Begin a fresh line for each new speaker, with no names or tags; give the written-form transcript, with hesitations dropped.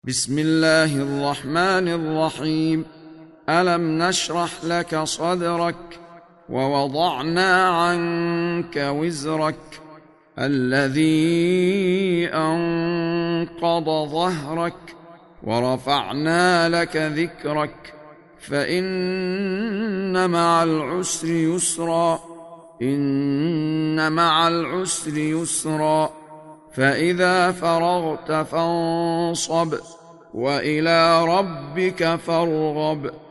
بسم الله الرحمن الرحيم. ألم نشرح لك صدرك ووضعنا عنك وزرك الذي أنقض ظهرك ورفعنا لك ذكرك فإن مع العسر يسرا إن مع العسر يسرا فإذا فرغت فانصب وإلى ربك فارغب.